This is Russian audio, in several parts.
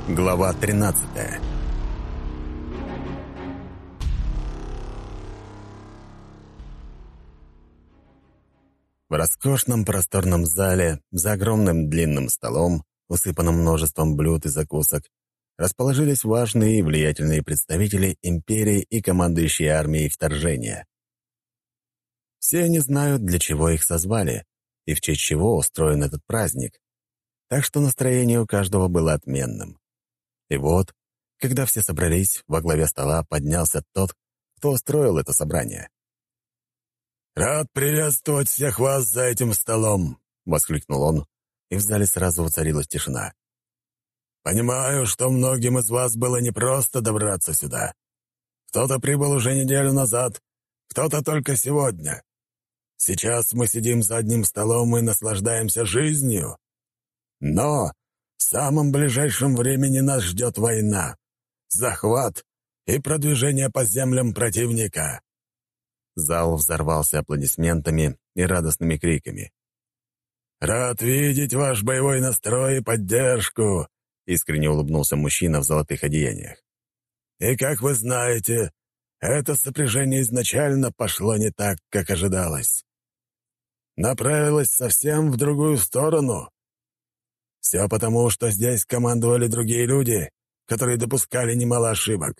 Глава 13. В роскошном просторном зале, за огромным длинным столом, усыпанным множеством блюд и закусок, расположились важные и влиятельные представители империи и командующие армией вторжения. Все они знают, для чего их созвали и в честь чего устроен этот праздник, так что настроение у каждого было отменным. И вот, когда все собрались, во главе стола поднялся тот, кто устроил это собрание. «Рад приветствовать всех вас за этим столом!» — воскликнул он, и в зале сразу воцарилась тишина. «Понимаю, что многим из вас было непросто добраться сюда. Кто-то прибыл уже неделю назад, кто-то только сегодня. Сейчас мы сидим за одним столом и наслаждаемся жизнью. Но в самом ближайшем времени нас ждет война, захват и продвижение по землям противника». Зал взорвался аплодисментами и радостными криками. «Рад видеть ваш боевой настрой и поддержку», — искренне улыбнулся мужчина в золотых одеяниях. «И как вы знаете, это сопряжение изначально пошло не так, как ожидалось. Направилось совсем в другую сторону. Все потому, что здесь командовали другие люди, которые допускали немало ошибок.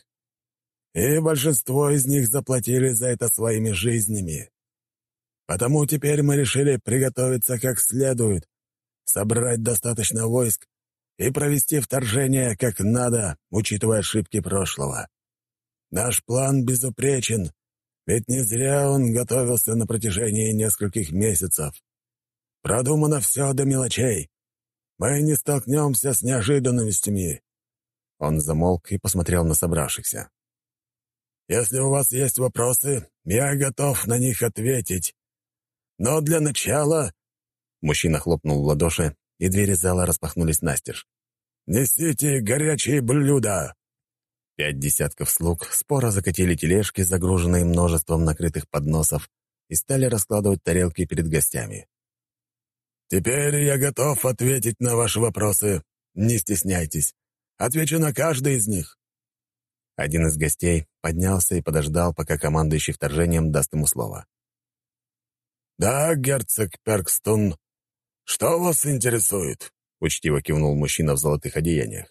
И большинство из них заплатили за это своими жизнями. Потому теперь мы решили приготовиться как следует, собрать достаточно войск и провести вторжение как надо, учитывая ошибки прошлого. Наш план безупречен, ведь не зря он готовился на протяжении нескольких месяцев. Продумано все до мелочей. Мы не столкнемся с неожиданностями». Он замолк и посмотрел на собравшихся. «Если у вас есть вопросы, я готов на них ответить. Но для начала...» Мужчина хлопнул в ладоши, и двери зала распахнулись настежь. «Несите горячие блюда!» 5 десятков слуг споро закатили тележки, загруженные множеством накрытых подносов, и стали раскладывать тарелки перед гостями. «Теперь я готов ответить на ваши вопросы. Не стесняйтесь. Отвечу на каждый из них». Один из гостей поднялся и подождал, пока командующий вторжением даст ему слово. «Да, герцог Перкстон, что вас интересует?» — учтиво кивнул мужчина в золотых одеяниях.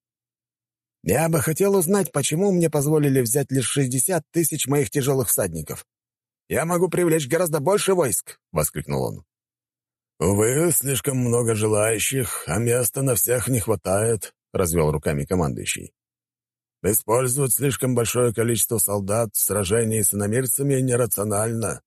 «Я бы хотел узнать, почему мне позволили взять лишь 60 тысяч моих тяжелых всадников. Я могу привлечь гораздо больше войск!» — воскликнул он. «Увы, слишком много желающих, а места на всех не хватает», — развел руками командующий. «Использовать слишком большое количество солдат в сражении с иномирцами нерационально.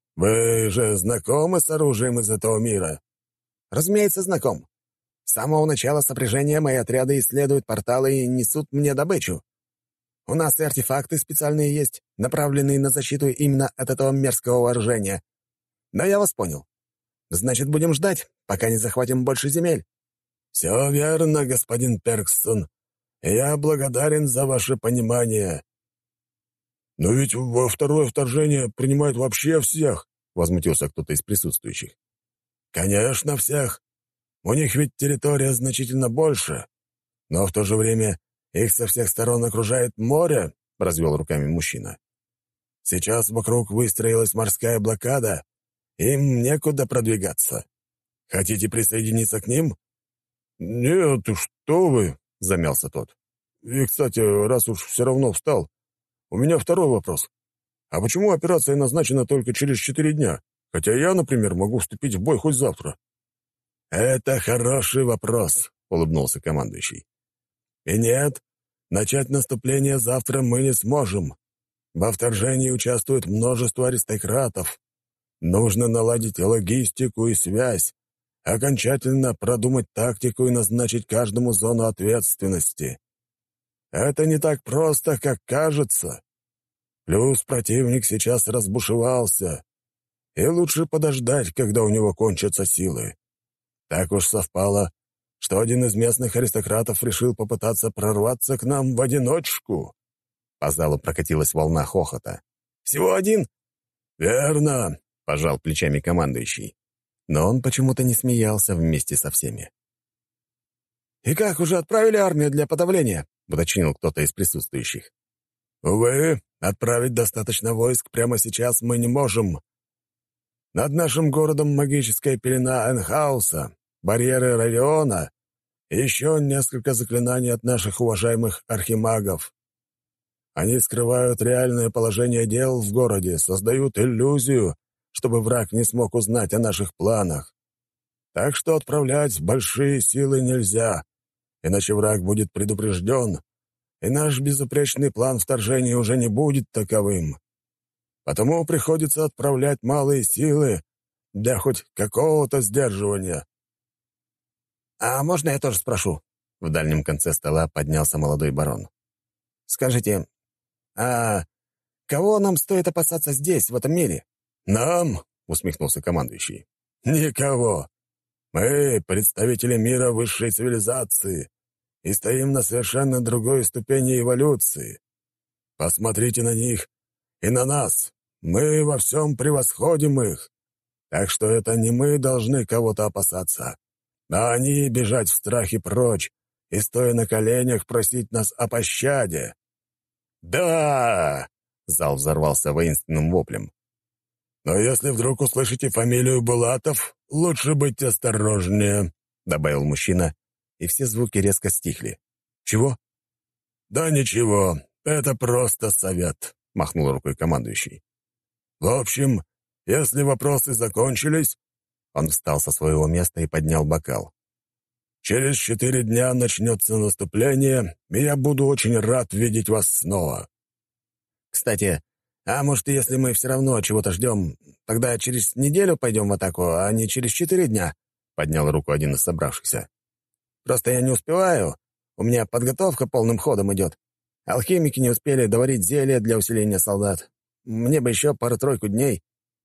Вы же знакомы с оружием из этого мира?» «Разумеется, знаком. С самого начала сопряжения мои отряды исследуют порталы и несут мне добычу. У нас и артефакты специальные есть, направленные на защиту именно от этого мерзкого вооружения. Но я вас понял. Значит, будем ждать, пока не захватим больше земель». «Все верно, господин Перкстон. Я благодарен за ваше понимание». «Но ведь во второе вторжение принимают вообще всех», — возмутился кто-то из присутствующих. «Конечно, всех. У них ведь территория значительно больше, но в то же время их со всех сторон окружает море», — развел руками мужчина. «Сейчас вокруг выстроилась морская блокада, им некуда продвигаться. Хотите присоединиться к ним?» «Нет, что вы», — замялся тот. «И, кстати, раз уж все равно встал, у меня второй вопрос. А почему операция назначена только через 4 дня, хотя я, например, могу вступить в бой хоть завтра?» «Это хороший вопрос», — улыбнулся командующий. «И нет, начать наступление завтра мы не сможем. Во вторжении участвует множество аристократов. Нужно наладить логистику и связь, окончательно продумать тактику и назначить каждому зону ответственности. Это не так просто, как кажется. Плюс противник сейчас разбушевался, и лучше подождать, когда у него кончатся силы. Так уж совпало, что один из местных аристократов решил попытаться прорваться к нам в одиночку». По залу прокатилась волна хохота. «Всего один?» «Верно», — пожал плечами командующий. Но он почему-то не смеялся вместе со всеми. «И как, уже отправили армию для подавления?» — уточнил кто-то из присутствующих. «Увы, отправить достаточно войск прямо сейчас мы не можем. Над нашим городом магическая пелена Энхауса, барьеры Равиона и еще несколько заклинаний от наших уважаемых архимагов. Они скрывают реальное положение дел в городе, создают иллюзию, чтобы враг не смог узнать о наших планах. Так что отправлять большие силы нельзя, иначе враг будет предупрежден, и наш безупречный план вторжения уже не будет таковым. Потому приходится отправлять малые силы для хоть какого-то сдерживания». «А можно я тоже спрошу?» В дальнем конце стола поднялся молодой барон. «Скажите, а кого нам стоит опасаться здесь, в этом мире?» «Нам?» — усмехнулся командующий. «Никого. Мы — представители мира высшей цивилизации и стоим на совершенно другой ступени эволюции. Посмотрите на них и на нас. Мы во всем превосходим их. Так что это не мы должны кого-то опасаться, а они бежать в страхе прочь и, стоя на коленях, просить нас о пощаде». «Да!» — зал взорвался воинственным воплем. «Но если вдруг услышите фамилию Булатов, лучше быть осторожнее», — добавил мужчина, и все звуки резко стихли. «Чего?» «Да ничего, это просто совет», — махнул рукой командующий. «В общем, если вопросы закончились...» Он встал со своего места и поднял бокал. «Через 4 дня начнется наступление, и я буду очень рад видеть вас снова». «Кстати, а может, если мы все равно чего-то ждем, тогда через неделю пойдем в атаку, а не через 4 дня?» — поднял руку один из собравшихся. «Просто я не успеваю. У меня подготовка полным ходом идет. Алхимики не успели доварить зелье для усиления солдат. Мне бы еще пару-тройку дней».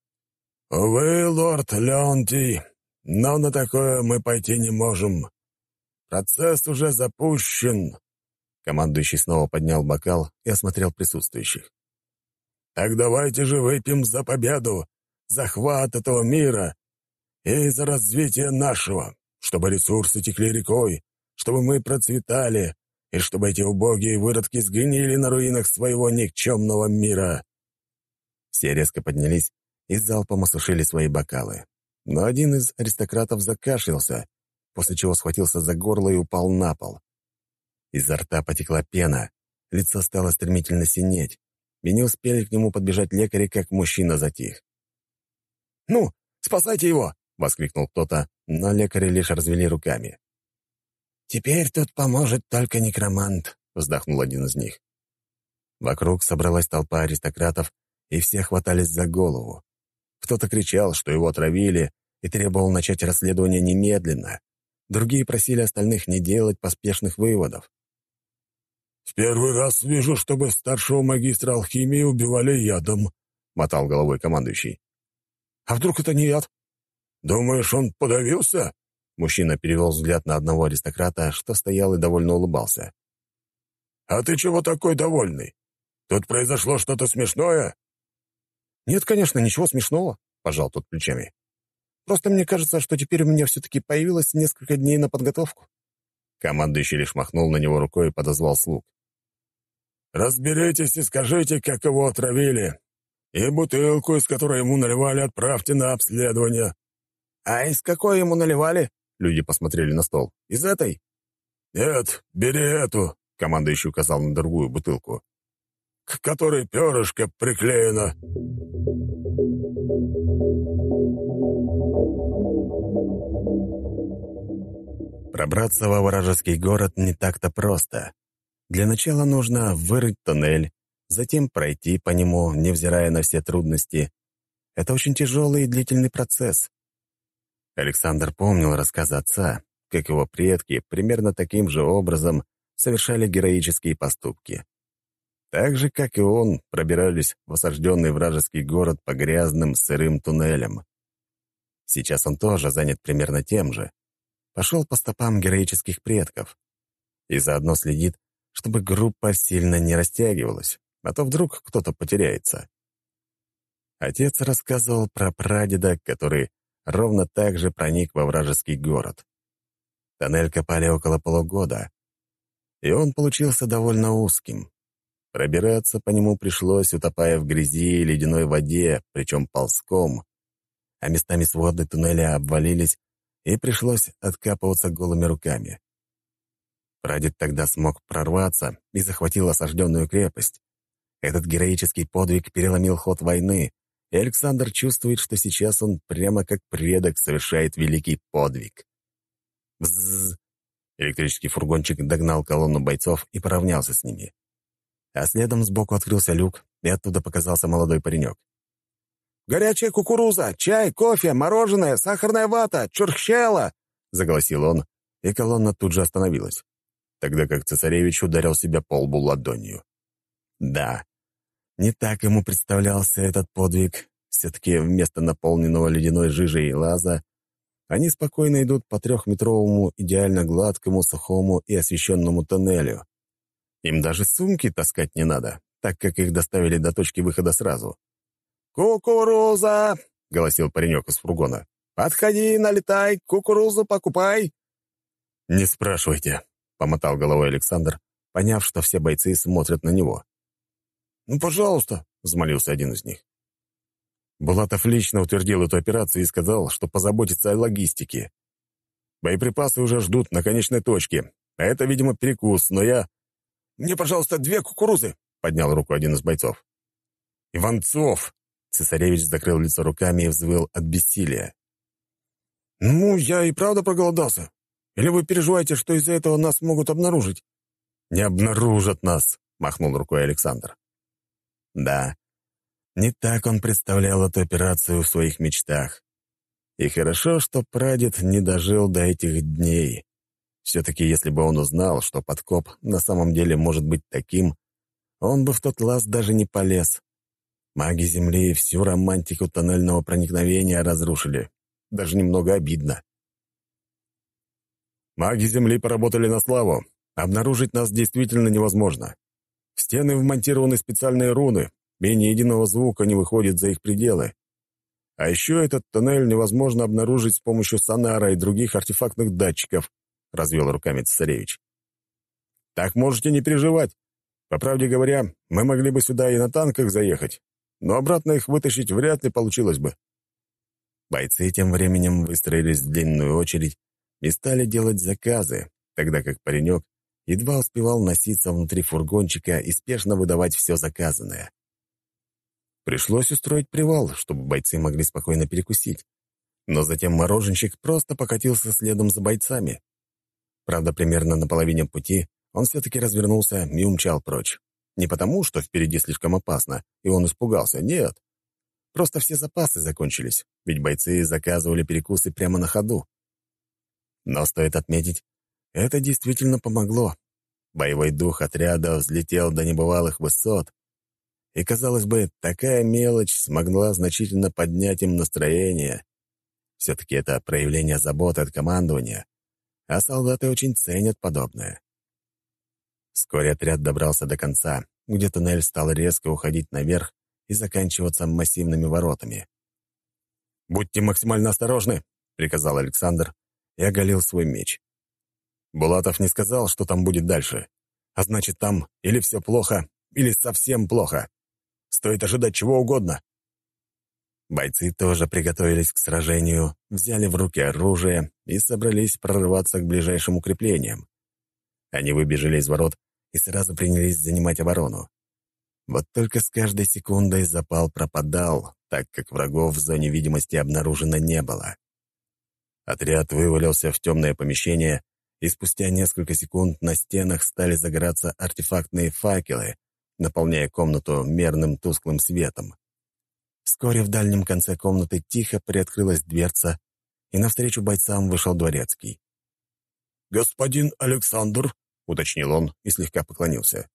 «Увы, лорд Леонтий, но на такое мы пойти не можем. Процесс уже запущен». Командующий снова поднял бокал и осмотрел присутствующих. «Так давайте же выпьем за победу, захват этого мира и за развитие нашего, чтобы ресурсы текли рекой, чтобы мы процветали и чтобы эти убогие выродки сгнили на руинах своего никчемного мира». Все резко поднялись и залпом осушили свои бокалы. Но один из аристократов закашлялся, после чего схватился за горло и упал на пол. Изо рта потекла пена, лицо стало стремительно синеть, и не успели к нему подбежать лекари, как мужчина затих. «Ну, спасайте его!» — воскликнул кто-то, но лекари лишь развели руками. «Теперь тут поможет только некромант», — вздохнул один из них. Вокруг собралась толпа аристократов, и все хватались за голову. Кто-то кричал, что его отравили, и требовал начать расследование немедленно. Другие просили остальных не делать поспешных выводов. «В первый раз вижу, чтобы старшего магистра алхимии убивали ядом», — мотал головой командующий. «А вдруг это не яд?» «Думаешь, он подавился?» Мужчина перевел взгляд на одного аристократа, что стоял и довольно улыбался. «А ты чего такой довольный? Тут произошло что-то смешное?» «Нет, конечно, ничего смешного», — пожал тот плечами. «Просто мне кажется, что теперь у меня все-таки появилось несколько дней на подготовку». Командующий лишь махнул на него рукой и подозвал слуг. «Разберитесь и скажите, как его отравили. И бутылку, из которой ему наливали, отправьте на обследование». «А из какой ему наливали?» Люди посмотрели на стол. «Из этой?» «Нет, бери эту», — командующий указал на другую бутылку, к которой перышко приклеено». Пробраться во вражеский город не так-то просто. Для начала нужно вырыть туннель, затем пройти по нему, невзирая на все трудности. Это очень тяжелый и длительный процесс. Александр помнил рассказы отца, как его предки примерно таким же образом совершали героические поступки. Так же, как и он, пробирались в осажденный вражеский город по грязным сырым туннелям. Сейчас он тоже занят примерно тем же. Пошел по стопам героических предков и заодно следит, чтобы группа сильно не растягивалась, а то вдруг кто-то потеряется. Отец рассказывал про прадеда, который ровно так же проник во вражеский город. Тоннель копали около полугода, и он получился довольно узким. Пробираться по нему пришлось, утопая в грязи и ледяной воде, причем ползком, а местами своды туннеля обвалились, и пришлось откапываться голыми руками. Прадед тогда смог прорваться и захватил осажденную крепость. Этот героический подвиг переломил ход войны, и Александр чувствует, что сейчас он прямо как предок совершает великий подвиг. Бззз! Электрический фургончик догнал колонну бойцов и поравнялся с ними. А следом сбоку открылся люк, и оттуда показался молодой паренек. «Горячая кукуруза, чай, кофе, мороженое, сахарная вата, чурчхела!» — заголосил он, и колонна тут же остановилась, тогда как цесаревич ударил себя по лбу ладонью. Да, не так ему представлялся этот подвиг. Все-таки вместо наполненного ледяной жижей лаза они спокойно идут по 3-метровому, идеально гладкому, сухому и освещенному тоннелю. Им даже сумки таскать не надо, так как их доставили до точки выхода сразу. «Кукуруза!» — голосил паренек из фургона. «Подходи, налетай, кукурузу покупай!» «Не спрашивайте», — помотал головой Александр, поняв, что все бойцы смотрят на него. «Ну, пожалуйста», — взмолился один из них. Булатов лично утвердил эту операцию и сказал, что позаботится о логистике. Боеприпасы уже ждут на конечной точке, а это, видимо, перекус, но я... «Мне, пожалуйста, 2 кукурузы», — поднял руку один из бойцов. «Иванцов!» — цесаревич закрыл лицо руками и взвыл от бессилия. «Ну, я и правда проголодался. Или вы переживаете, что из-за этого нас могут обнаружить?» «Не обнаружат нас», — махнул рукой Александр. Да, не так он представлял эту операцию в своих мечтах. И хорошо, что прадед не дожил до этих дней. Все-таки, если бы он узнал, что подкоп на самом деле может быть таким, он бы в тот лаз даже не полез. Маги Земли всю романтику тоннельного проникновения разрушили. Даже немного обидно. Маги Земли поработали на славу. Обнаружить нас действительно невозможно. В стены вмонтированы специальные руны, и ни единого звука не выходит за их пределы. А еще этот тоннель невозможно обнаружить с помощью сонара и других артефактных датчиков, — развел руками цесаревич. «Так можете не переживать. По правде говоря, мы могли бы сюда и на танках заехать, но обратно их вытащить вряд ли получилось бы». Бойцы тем временем выстроились в длинную очередь и стали делать заказы, тогда как паренек едва успевал носиться внутри фургончика и спешно выдавать все заказанное. Пришлось устроить привал, чтобы бойцы могли спокойно перекусить. Но затем мороженщик просто покатился следом за бойцами. Правда, примерно на половине пути он все-таки развернулся и умчал прочь. Не потому, что впереди слишком опасно, и он испугался, нет. Просто все запасы закончились, ведь бойцы заказывали перекусы прямо на ходу. Но стоит отметить, это действительно помогло. Боевой дух отряда взлетел до небывалых высот, и, казалось бы, такая мелочь смогла значительно поднять им настроение. Все-таки это проявление заботы от командования, а солдаты очень ценят подобное. Вскоре отряд добрался до конца, где туннель стал резко уходить наверх и заканчиваться массивными воротами. «Будьте максимально осторожны», — приказал Александр и оголил свой меч. Булатов не сказал, что там будет дальше, а значит, там или все плохо, или совсем плохо. Стоит ожидать чего угодно. Бойцы тоже приготовились к сражению, взяли в руки оружие и собрались прорываться к ближайшим укреплениям. Они выбежали из ворот и сразу принялись занимать оборону. Вот только с каждой секундой запал пропадал, так как врагов в зоне видимости обнаружено не было. Отряд вывалился в темное помещение, и спустя несколько секунд на стенах стали загораться артефактные факелы, наполняя комнату мерным тусклым светом. Вскоре в дальнем конце комнаты тихо приоткрылась дверца, и навстречу бойцам вышел дворецкий. «Господин Александр», — уточнил он и слегка поклонился.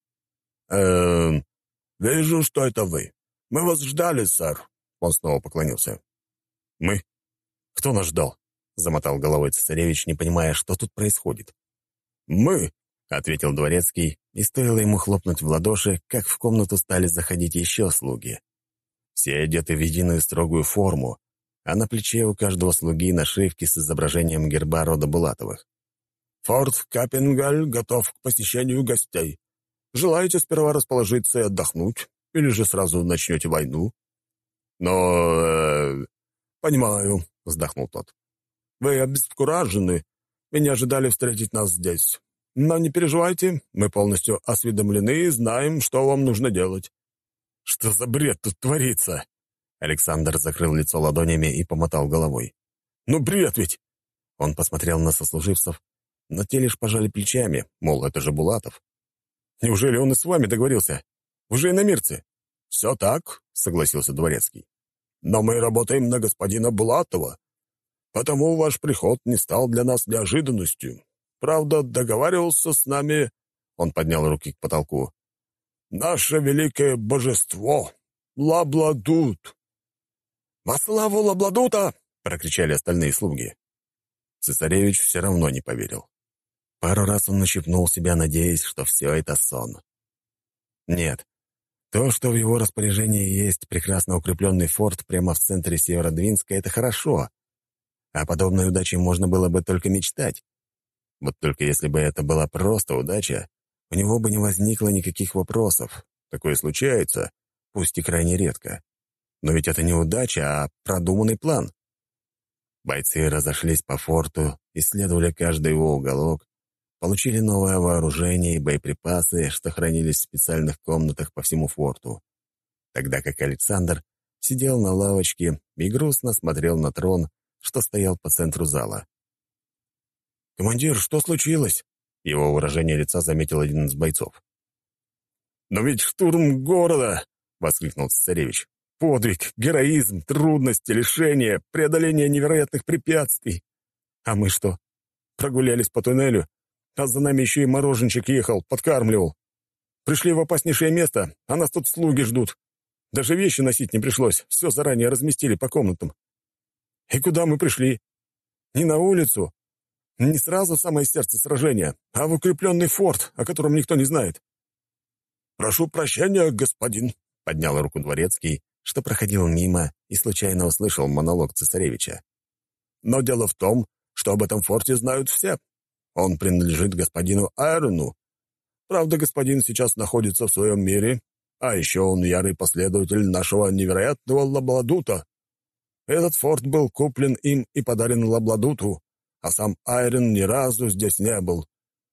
Вижу, что это вы. Мы вас ждали, сэр». Он снова поклонился. «Мы? Кто нас ждал?» — замотал головой цесаревич, не понимая, что тут происходит. «Мы», — ответил дворецкий, и стоило ему хлопнуть в ладоши, как в комнату стали заходить еще слуги. Все одеты в единую строгую форму, а на плече у каждого слуги нашивки с изображением герба рода Булатовых. Форт Капенгаль готов к посещению гостей. Желаете сперва расположиться и отдохнуть, или же сразу начнете войну?» «Но... понимаю», — вздохнул тот. «Вы обескуражены и не ожидали встретить нас здесь. Но не переживайте, мы полностью осведомлены и знаем, что вам нужно делать». «Что за бред тут творится?» Александр закрыл лицо ладонями и помотал головой. «Ну бред ведь!» Он посмотрел на сослуживцев, но те лишь пожали плечами, мол, это же Булатов. «Неужели он и с вами договорился? Вы же иномирцы». «Все так», — согласился Дворецкий. «Но мы работаем на господина Булатова, потому ваш приход не стал для нас неожиданностью. Правда, договаривался с нами...» Он поднял руки к потолку. «Наше великое божество, Лабладут». «Во славу Лабладута!» — прокричали остальные слуги. Цесаревич все равно не поверил. Пару раз он ущипнул себя, надеясь, что все это сон. Нет, то, что в его распоряжении есть прекрасно укрепленный форт прямо в центре Северодвинска, это хорошо. О подобной удаче можно было бы только мечтать. Вот только если бы это была просто удача, у него бы не возникло никаких вопросов. Такое случается, пусть и крайне редко. Но ведь это не удача, а продуманный план. Бойцы разошлись по форту, исследовали каждый его уголок, получили новое вооружение и боеприпасы, что хранились в специальных комнатах по всему форту. Тогда как Александр сидел на лавочке и грустно смотрел на трон, что стоял по центру зала. «Командир, что случилось?» Его выражение лица заметил один из бойцов. «Но ведь штурм города!» — воскликнул цесаревич. «Подвиг, героизм, трудности, лишения, преодоление невероятных препятствий. А мы что? Прогулялись по туннелю, а за нами еще и мороженщик ехал, подкармливал. Пришли в опаснейшее место, а нас тут слуги ждут. Даже вещи носить не пришлось, все заранее разместили по комнатам. И куда мы пришли? Не на улицу, не сразу в самое сердце сражения, а в укрепленный форт, о котором никто не знает». «Прошу прощения, господин», — поднял руку Дворецкий, что проходил мимо и случайно услышал монолог цесаревича. «Но дело в том, что об этом форте знают все. Он принадлежит господину Айрону. Правда, господин сейчас находится в своем мире, а еще он ярый последователь нашего невероятного Лабладута. Этот форт был куплен им и подарен Лабладуту, а сам Айрон ни разу здесь не был.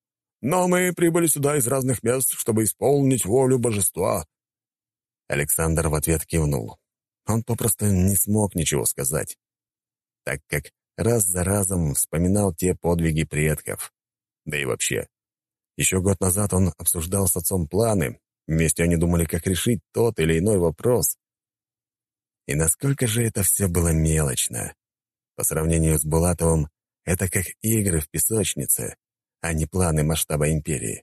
Но мы прибыли сюда из разных мест, чтобы исполнить волю божества». Александр в ответ кивнул. Он попросту не смог ничего сказать, так как раз за разом вспоминал те подвиги предков. Да и вообще, еще год назад он обсуждал с отцом планы, вместе они думали, как решить тот или иной вопрос. И насколько же это все было мелочно. По сравнению с Булатовым, это как игры в песочнице, а не планы масштаба империи.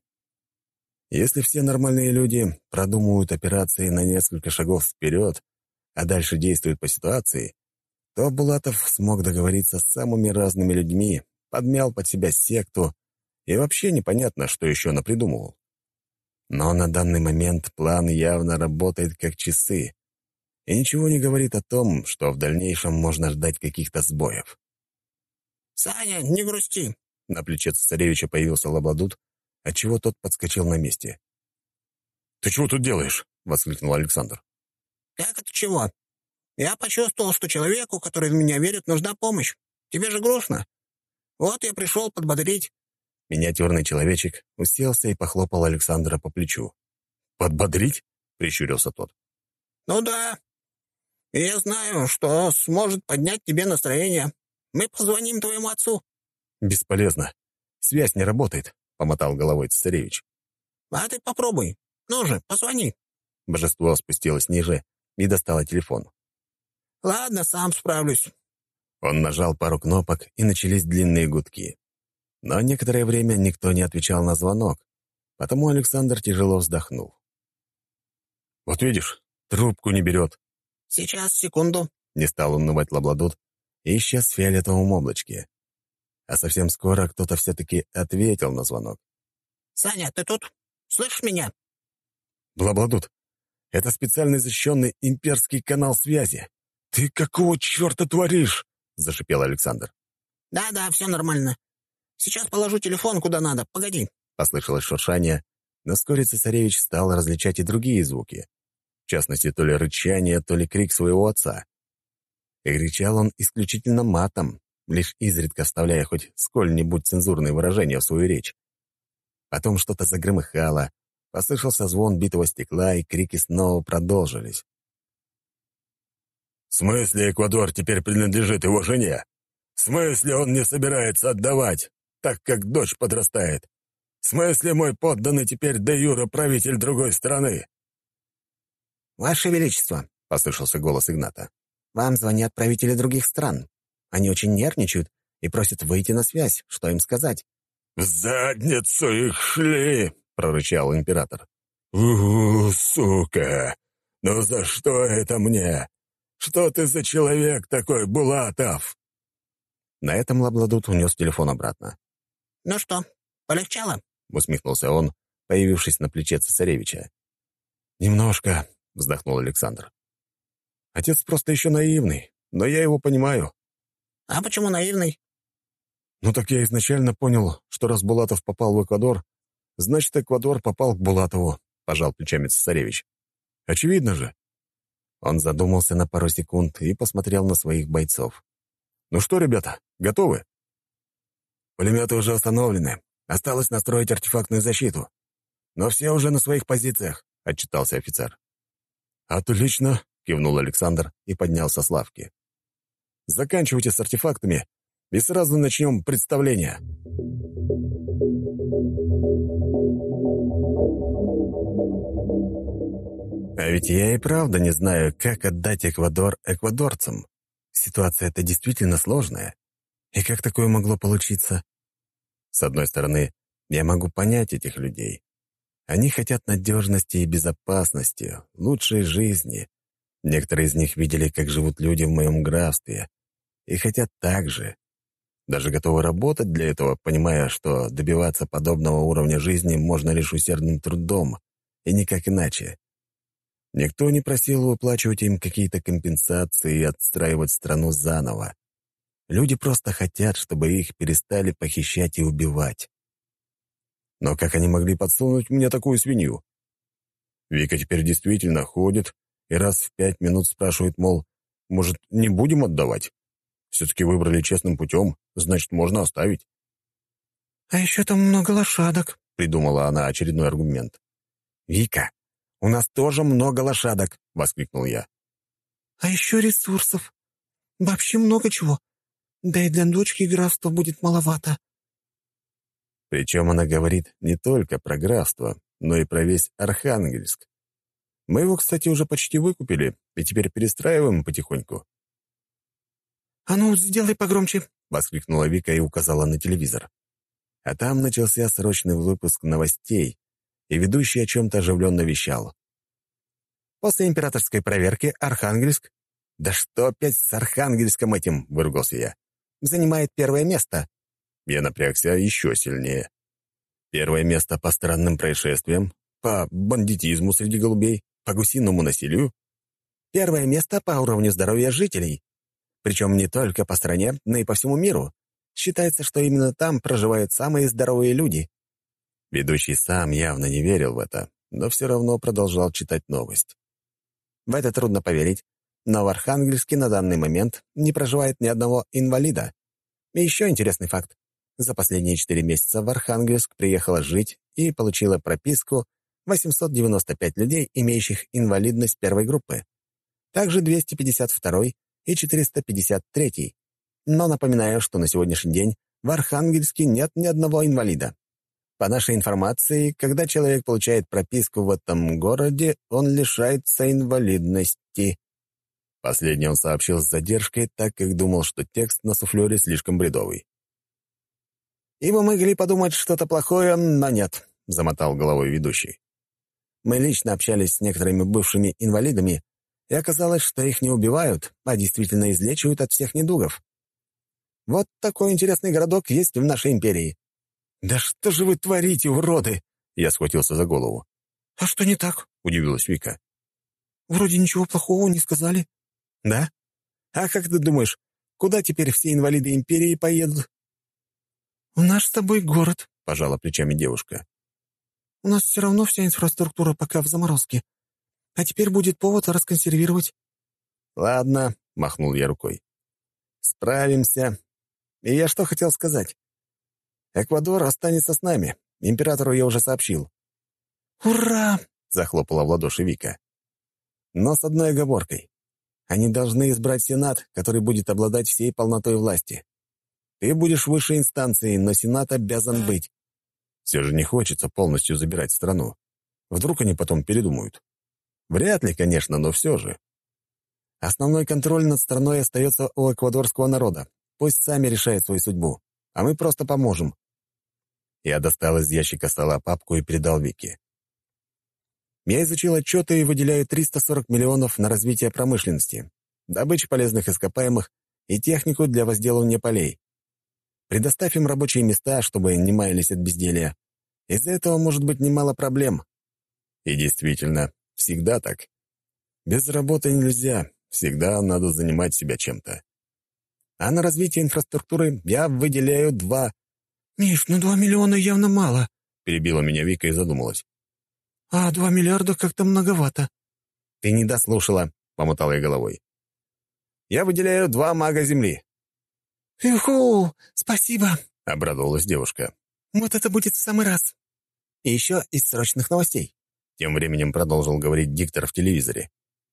Если все нормальные люди продумывают операции на несколько шагов вперед, а дальше действуют по ситуации, то Булатов смог договориться с самыми разными людьми, подмял под себя секту, и вообще непонятно, что еще напридумывал. Но на данный момент план явно работает как часы, и ничего не говорит о том, что в дальнейшем можно ждать каких-то сбоев. «Саня, не грусти!» На плече цесаревича появился Лабладут, отчего тот подскочил на месте. «Ты чего тут делаешь?» — воскликнул Александр. «Как это чего? Я почувствовал, что человеку, который в меня верит, нужна помощь. Тебе же грустно. Вот я пришел подбодрить». Миниатюрный человечек уселся и похлопал Александра по плечу. «Подбодрить?» — прищурился тот. «Ну да. И я знаю, что сможет поднять тебе настроение. Мы позвоним твоему отцу». «Бесполезно. Связь не работает», — помотал головой цесаревич. «А ты попробуй. Ну же, позвони». Божество спустилось ниже и достало телефон. «Ладно, сам справлюсь». Он нажал пару кнопок, и начались длинные гудки. Но некоторое время никто не отвечал на звонок, потому Александр тяжело вздохнул. «Вот видишь, трубку не берет». «Сейчас, секунду». Не стал унывать Лабладут и исчез в фиолетовом облачке. А совсем скоро кто-то все-таки ответил на звонок. «Саня, ты тут? Слышишь меня?» «Лабладут, это специальный защищенный имперский канал связи. Ты какого черта творишь?» — зашипел Александр. «Да-да, все нормально. Сейчас положу телефон куда надо, погоди». Послышалось шуршание, но вскоре цесаревич стал различать и другие звуки. В частности, то ли рычание, то ли крик своего отца. И кричал он исключительно матом, лишь изредка вставляя хоть сколь-нибудь цензурные выражения в свою речь. Потом что-то загромыхало, послышался звон битого стекла, и крики снова продолжились. «В смысле Эквадор теперь принадлежит его жене? В смысле он не собирается отдавать, так как дочь подрастает? В смысле мой подданный теперь де юре правитель другой страны?» «Ваше Величество», — послышался голос Игната, — «вам звонят правители других стран. Они очень нервничают и просят выйти на связь. Что им сказать?» «В задницу их шли!» — прорычал император. Сука! Ну за что это мне? Что ты за человек такой, Булатов?» На этом Лабладут унес телефон обратно. «Ну что, полегчало?» — усмехнулся он, появившись на плече цесаревича. «Немножко», — вздохнул Александр. «Отец просто еще наивный, но я его понимаю». «А почему наивный?» «Ну так я изначально понял, что раз Булатов попал в Эквадор, значит, Эквадор попал к Булатову», — пожал плечами цесаревич. «Очевидно же». Он задумался на пару секунд и посмотрел на своих бойцов. «Ну что, ребята, готовы?» «Пулеметы уже установлены. Осталось настроить артефактную защиту. Но все уже на своих позициях», — отчитался офицер. «Отлично», — кивнул Александр и поднялся с лавки. «Заканчивайте с артефактами, и сразу начнем представление». А ведь я и правда не знаю, как отдать Эквадор эквадорцам. Ситуация-то действительно сложная. И как такое могло получиться? С одной стороны, я могу понять этих людей. Они хотят надежности и безопасности, лучшей жизни. Некоторые из них видели, как живут люди в моем графстве, и хотят так же. Даже готовы работать для этого, понимая, что добиваться подобного уровня жизни можно лишь усердным трудом, и никак иначе. Никто не просил выплачивать им какие-то компенсации и отстраивать страну заново. Люди просто хотят, чтобы их перестали похищать и убивать. Но как они могли подсунуть мне такую свинью? Вика теперь действительно ходит и раз в 5 минут спрашивает, мол, может, не будем отдавать? Все-таки выбрали честным путем, значит, можно оставить. «А еще там много лошадок», — придумала она очередной аргумент. «Вика, у нас тоже много лошадок», — воскликнул я. «А еще ресурсов. Вообще много чего. Да и для дочки графства будет маловато». Причем она говорит не только про графство, но и про весь Архангельск. Мы его, кстати, уже почти выкупили, и теперь перестраиваем потихоньку. «А ну, сделай погромче», — воскликнула Вика и указала на телевизор. А там начался срочный выпуск новостей, и ведущий о чем-то оживленно вещал. После императорской проверки Архангельск... «Да что опять с Архангельском этим?» — выругался я. «Занимает первое место». Я напрягся еще сильнее. Первое место по странным происшествиям, по бандитизму среди голубей, по гусиному насилию. Первое место по уровню здоровья жителей. Причем не только по стране, но и по всему миру. Считается, что именно там проживают самые здоровые люди. Ведущий сам явно не верил в это, но все равно продолжал читать новость. В это трудно поверить, но в Архангельске на данный момент не проживает ни одного инвалида. И еще интересный факт. За последние 4 месяца в Архангельск приехало жить и получило прописку 895 людей, имеющих инвалидность первой группы. Также 252 и 453. Но напоминаю, что на сегодняшний день в Архангельске нет ни одного инвалида. По нашей информации, когда человек получает прописку в этом городе, он лишается инвалидности. Последний он сообщил с задержкой, так как думал, что текст на суфлере слишком бредовый. «И вы могли подумать что-то плохое, но нет», — замотал головой ведущий. «Мы лично общались с некоторыми бывшими инвалидами, и оказалось, что их не убивают, а действительно излечивают от всех недугов. Вот такой интересный городок есть в нашей империи». «Да что же вы творите, уроды?» Я схватился за голову. «А что не так?» — удивилась Вика. «Вроде ничего плохого не сказали». «Да? А как ты думаешь, куда теперь все инвалиды империи поедут?» «В наш с тобой город», — пожала плечами девушка. «У нас все равно вся инфраструктура пока в заморозке. А теперь будет повод расконсервировать». «Ладно», — махнул я рукой. «Справимся. И я что хотел сказать? Эквадор останется с нами. Императору я уже сообщил». «Ура!» — захлопала в ладоши Вика. «Но с одной оговоркой. Они должны избрать Сенат, который будет обладать всей полнотой власти. Ты будешь высшей инстанцией, но Сенат обязан быть. Все же не хочется полностью забирать страну. Вдруг они потом передумают. Вряд ли, конечно, но все же. Основной контроль над страной остается у эквадорского народа. Пусть сами решают свою судьбу, а мы просто поможем». Я достал из ящика стола папку и передал Вике. Я изучил отчеты и выделяю 340 миллионов на развитие промышленности, добычу полезных ископаемых и технику для возделывания полей. Предоставь им рабочие места, чтобы не маялись от безделья. Из-за этого может быть немало проблем. И действительно, всегда так. Без работы нельзя, всегда надо занимать себя чем-то. А на развитие инфраструктуры я выделяю 2... «Миш, 2 миллиона явно мало», — перебила меня Вика и задумалась. «А 2 миллиарда как-то многовато». «Ты не дослушала», — помотал я головой. «Я выделяю 2 мага Земли». «Юху! Спасибо!» — обрадовалась девушка. «Вот это будет в самый раз!» «И еще из срочных новостей», — тем временем продолжил говорить диктор в телевизоре.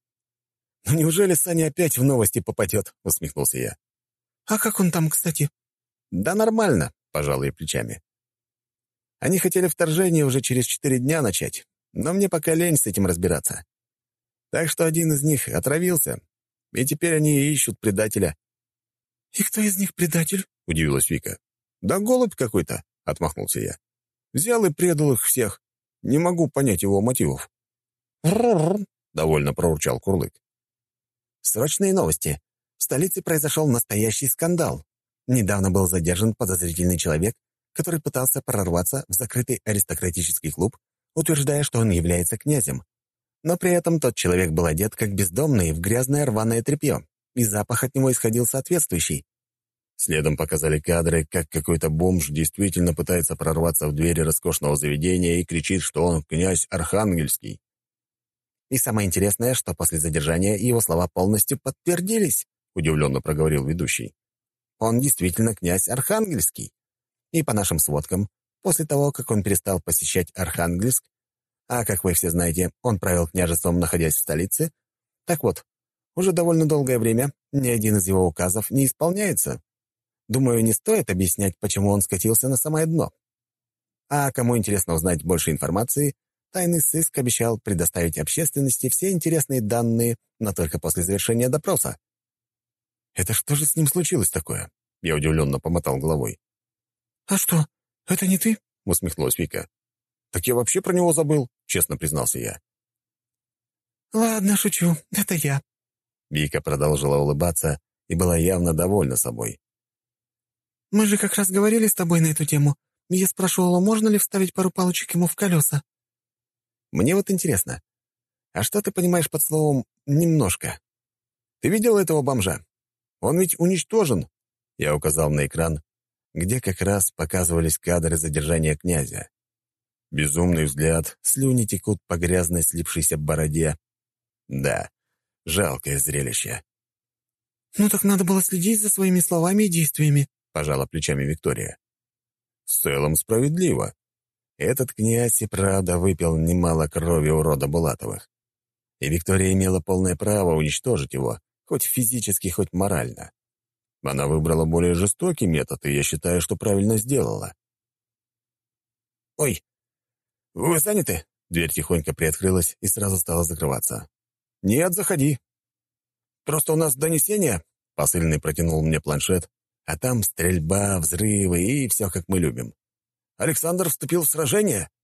«Ну неужели Саня опять в новости попадет?» — усмехнулся я. «А как он там, кстати?» «Да нормально», — пожал я плечами. «Они хотели вторжение уже через 4 дня начать, но мне пока лень с этим разбираться. Так что один из них отравился, и теперь они ищут предателя». «И кто из них предатель?» — удивилась Вика. «Да голубь какой-то», — отмахнулся я. «Взял и предал их всех. Не могу понять его мотивов». «Р-р-р», — довольно проурчал Курлык. «Срочные новости. В столице произошел настоящий скандал. Недавно был задержан подозрительный человек, который пытался прорваться в закрытый аристократический клуб, утверждая, что он является князем. Но при этом тот человек был одет как бездомный в грязное рваное тряпье, и запах от него исходил соответствующий. Следом показали кадры, как какой-то бомж действительно пытается прорваться в двери роскошного заведения и кричит, что он князь Архангельский. И самое интересное, что после задержания его слова полностью подтвердились, удивленно проговорил ведущий. Он действительно князь Архангельский. И по нашим сводкам, после того, как он перестал посещать Архангельск, а, как вы все знаете, он правил княжеством, находясь в столице, так вот, уже довольно долгое время ни один из его указов не исполняется. Думаю, не стоит объяснять, почему он скатился на самое дно. А кому интересно узнать больше информации, тайный сыск обещал предоставить общественности все интересные данные, но только после завершения допроса. «Это что же с ним случилось такое?» Я удивленно помотал головой. «А что, это не ты?» — усмехнулась Вика. «Так я вообще про него забыл», — честно признался я. «Ладно, шучу, это я». Вика продолжила улыбаться и была явно довольна собой. «Мы же как раз говорили с тобой на эту тему. Я спрашивала, можно ли вставить пару палочек ему в колеса». «Мне вот интересно, а что ты понимаешь под словом «немножко»? Ты видел этого бомжа? Он ведь уничтожен». Я указал на экран, где как раз показывались кадры задержания князя. Безумный взгляд, слюни текут по грязной слипшейся бороде. Да, жалкое зрелище. «Ну так надо было следить за своими словами и действиями», — пожала плечами Виктория. «В целом справедливо. Этот князь и правда выпил немало крови у рода Булатовых. И Виктория имела полное право уничтожить его, хоть физически, хоть морально. Она выбрала более жестокий метод, и я считаю, что правильно сделала». «Ой, вы заняты?» Дверь тихонько приоткрылась и сразу стала закрываться. «Нет, заходи». «Просто у нас донесение». Посыльный протянул мне планшет, а там стрельба, взрывы и все, как мы любим. «Александр вступил в сражение?»